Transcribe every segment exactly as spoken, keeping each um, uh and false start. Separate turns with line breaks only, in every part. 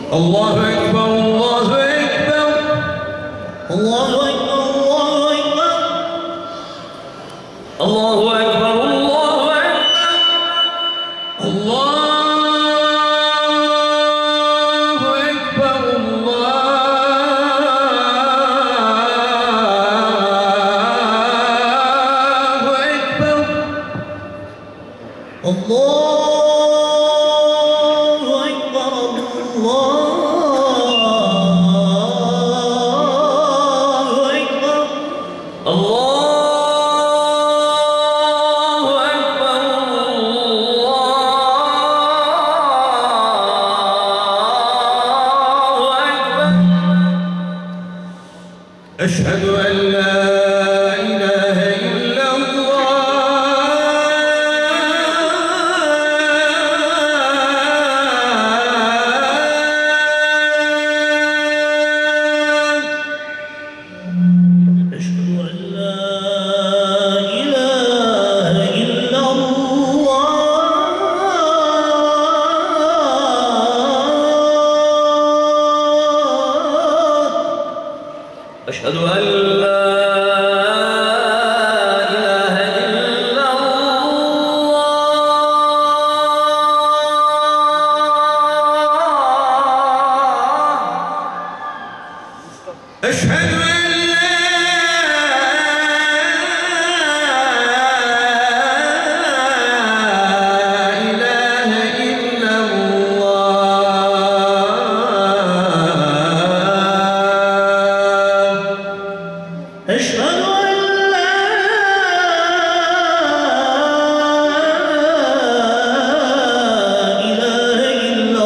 الله أكبر الله أكبر الله أكبر الله أكبر الله أكبر الله أكبر الله أكبر الله أشهد أن لا إله إلا الله أشهد أن لا إله إلا الله أشهد أن لا إله إلا الله أشهد أن لا إله إلا الله أشهد أن لا إله إلا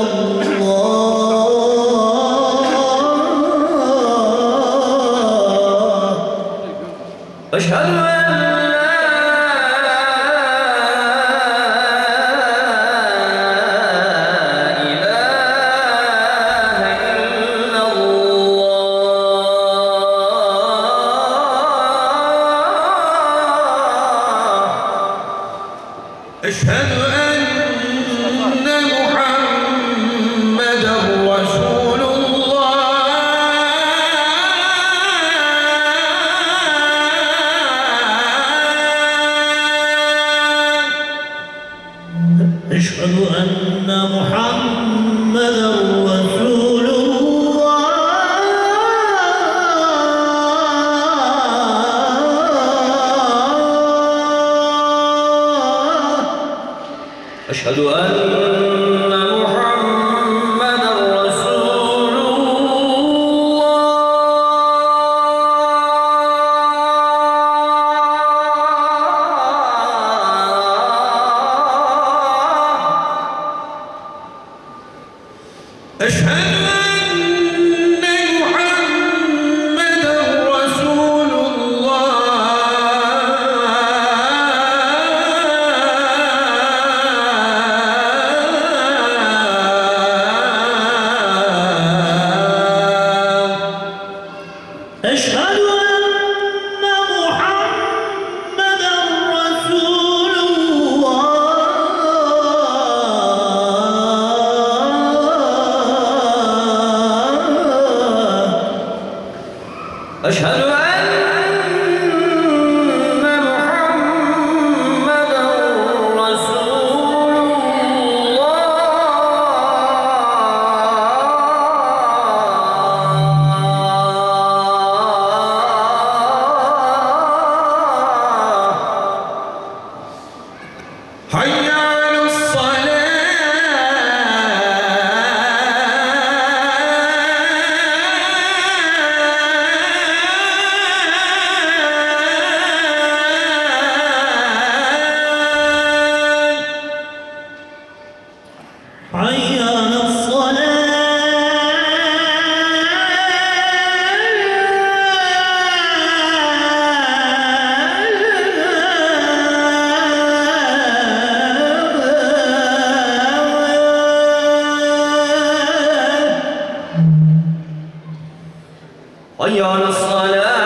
الله أشهد أن أشهد أن محمدًا رسول الله أشهد أن محمدًا رسول أشهد أن محمدًا رسول الله أشهد أن محمدًا رسول أشهد أن محمدًا رسول الله أشهد أن محمدًا رسول حي على الصلاة حي على حي على الصلاة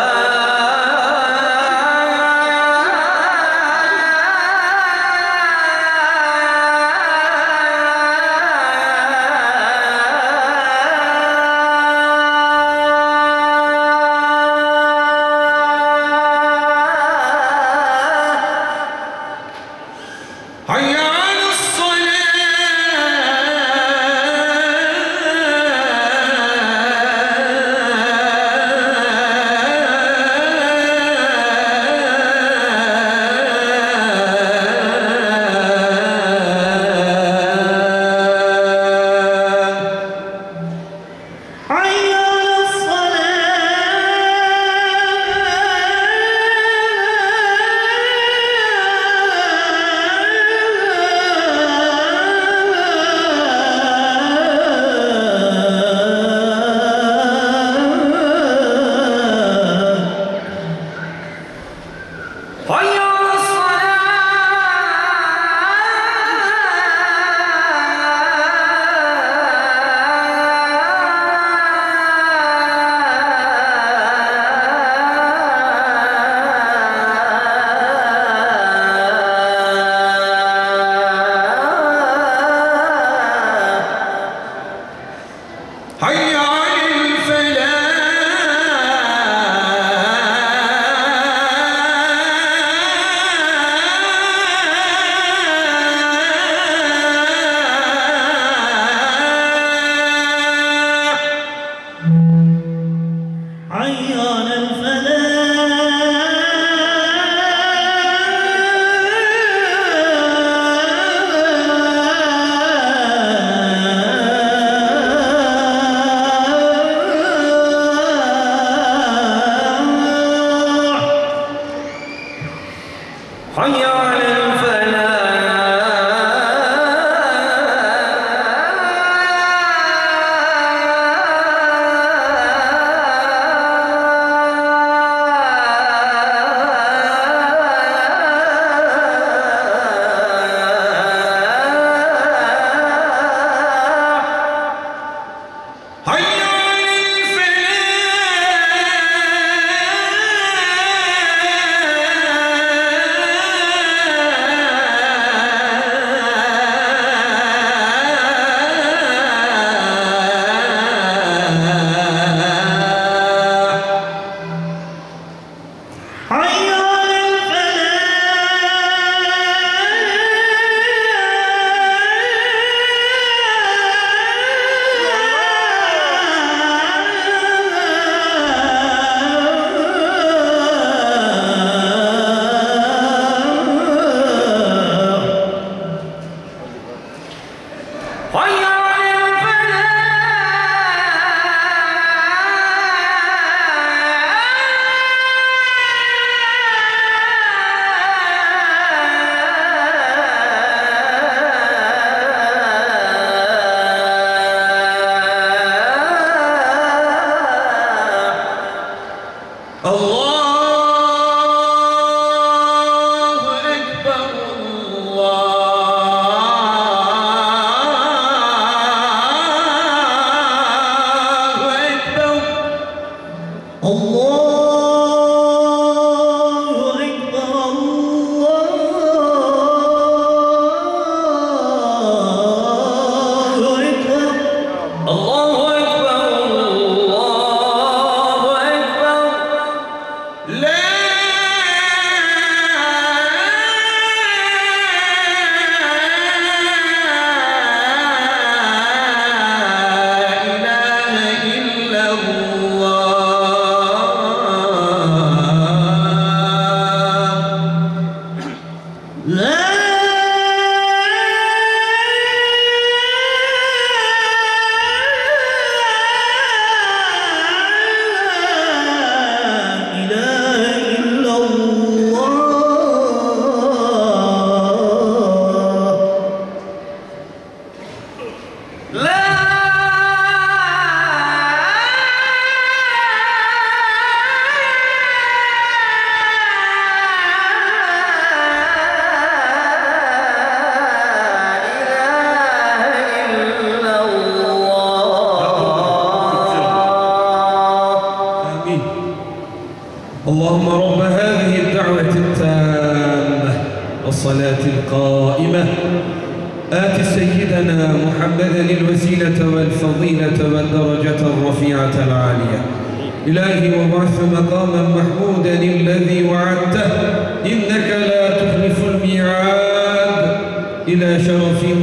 الصلاة القائمة آت سيدنا محمدا الوسيلة والفضيلة والدرجة الرفيعة العالية. إلهي وابعث مقاما محمودا الذي وعدته إنك لا تخلف الميعاد إلى شرف